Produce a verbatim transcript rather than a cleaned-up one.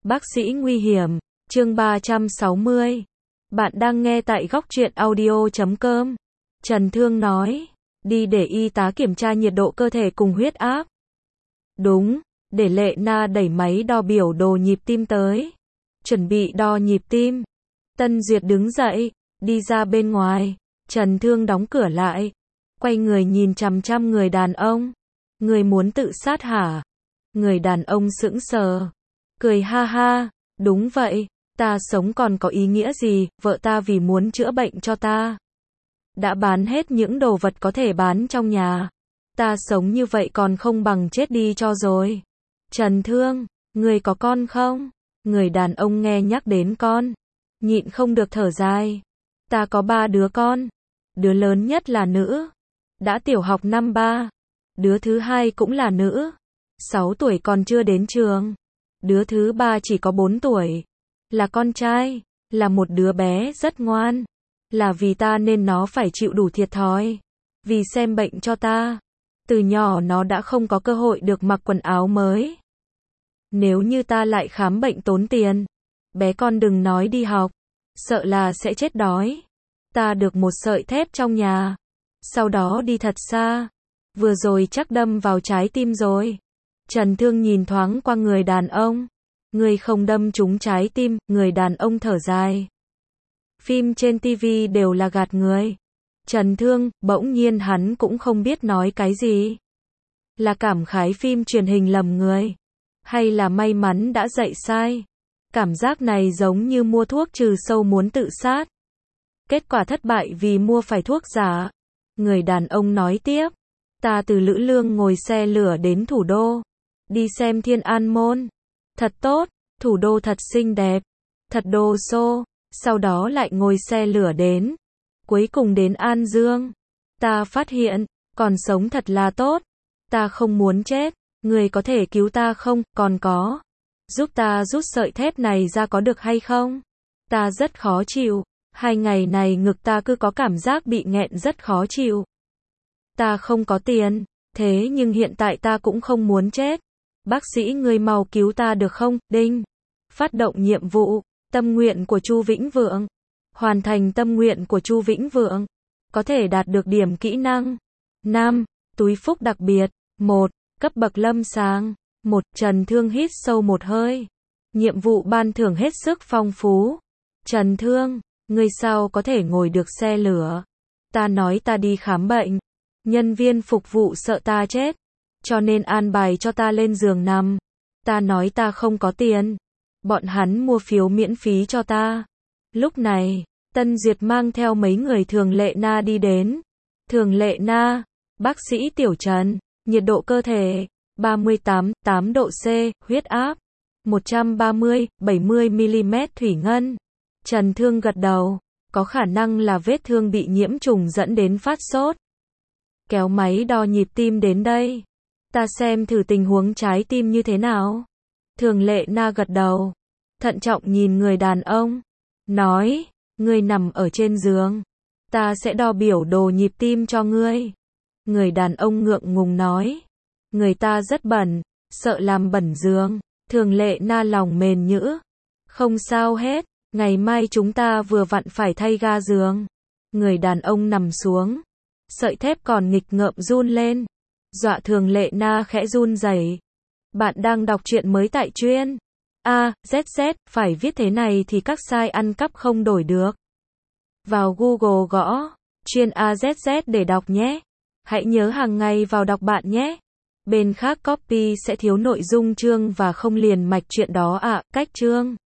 Bác sĩ nguy hiểm, chương ba trăm sáu mươi. Bạn đang nghe tại góc truyện audio chấm com. Trần Thương nói, đi để y tá kiểm tra nhiệt độ cơ thể cùng huyết áp. Đúng, để Lệ Na đẩy máy đo biểu đồ nhịp tim tới. Chuẩn bị đo nhịp tim. Tân Duyệt đứng dậy, đi ra bên ngoài. Trần Thương đóng cửa lại. Quay người nhìn chằm chằm người đàn ông. Người muốn tự sát hả? Người đàn ông sững sờ. Cười ha ha, đúng vậy, ta sống còn có ý nghĩa gì, vợ ta vì muốn chữa bệnh cho ta. Đã bán hết những đồ vật có thể bán trong nhà. Ta sống như vậy còn không bằng chết đi cho rồi. Trần Thương, người có con không? Người đàn ông nghe nhắc đến con. Nhịn không được thở dài. Ta có ba đứa con. Đứa lớn nhất là nữ. Đã tiểu học năm ba. Đứa thứ hai cũng là nữ. Sáu tuổi còn chưa đến trường. Đứa thứ ba chỉ có bốn tuổi. Là con trai. Là một đứa bé rất ngoan. Là vì ta nên nó phải chịu đủ thiệt thòi. Vì xem bệnh cho ta. Từ nhỏ nó đã không có cơ hội được mặc quần áo mới. Nếu như ta lại khám bệnh tốn tiền. Bé con đừng nói đi học. Sợ là sẽ chết đói. Ta được một sợi thép trong nhà. Sau đó đi thật xa. Vừa rồi chắc đâm vào trái tim rồi. Trần Thương nhìn thoáng qua người đàn ông. Người không đâm trúng trái tim, người đàn ông thở dài. Phim trên ti vi đều là gạt người. Trần Thương, bỗng nhiên hắn cũng không biết nói cái gì. Là cảm khái phim truyền hình lầm người. Hay là may mắn đã dạy sai. Cảm giác này giống như mua thuốc trừ sâu muốn tự sát. Kết quả thất bại vì mua phải thuốc giả. Người đàn ông nói tiếp. Ta từ Lữ Lương ngồi xe lửa đến thủ đô. Đi xem Thiên An Môn. Thật tốt, thủ đô thật xinh đẹp. Thật đồ xô. Sau đó lại ngồi xe lửa đến. Cuối cùng đến An Dương. Ta phát hiện, còn sống thật là tốt. Ta không muốn chết. Người có thể cứu ta không? Còn có. Giúp ta rút sợi thép này ra có được hay không? Ta rất khó chịu. Hai ngày này ngực ta cứ có cảm giác bị nghẹn rất khó chịu. Ta không có tiền. Thế nhưng hiện tại ta cũng không muốn chết. Bác sĩ người mau cứu ta được không? Đinh. Phát động nhiệm vụ. Tâm nguyện của Chu Vĩnh Vượng. Hoàn thành tâm nguyện của Chu Vĩnh Vượng. Có thể đạt được điểm kỹ năng. năm. Túi phúc đặc biệt. một. Cấp bậc lâm sàng. một. Trần Thương hít sâu một hơi. Nhiệm vụ ban thưởng hết sức phong phú. Trần Thương, người sao có thể ngồi được xe lửa? Ta nói ta đi khám bệnh. Nhân viên phục vụ sợ ta chết. Cho nên an bài cho ta lên giường nằm. Ta nói ta không có tiền. Bọn hắn mua phiếu miễn phí cho ta. Lúc này, Tân Duyệt mang theo mấy người Thường Lệ Na đi đến. Thường Lệ Na, bác sĩ Tiểu Trần, nhiệt độ cơ thể, ba mươi tám, tám độ C, huyết áp, một trăm ba mươi, bảy mươi mi-li-mét thủy ngân. Trần Thương gật đầu, có khả năng là vết thương bị nhiễm trùng dẫn đến phát sốt. Kéo máy đo nhịp tim đến đây. Ta xem thử tình huống trái tim như thế nào. Thường Lệ Na gật đầu. Thận trọng nhìn người đàn ông. Nói, ngươi nằm ở trên giường. Ta sẽ đo biểu đồ nhịp tim cho ngươi. Người đàn ông ngượng ngùng nói. Người ta rất bẩn, sợ làm bẩn giường. Thường Lệ Na lòng mềm nhũn. Không sao hết, ngày mai chúng ta vừa vặn phải thay ga giường. Người đàn ông nằm xuống. Sợi thép còn nghịch ngợm run lên. Dọa Thường Lệ Na khẽ run rẩy. Bạn đang đọc truyện mới tại chuyên A Z Z, phải viết thế này thì các site ăn cắp không đổi được. Vào Google gõ chuyên A Z Z để đọc nhé. Hãy nhớ hàng ngày vào đọc bạn nhé. Bên khác copy sẽ thiếu nội dung chương và không liền mạch chuyện đó ạ. À, cách chương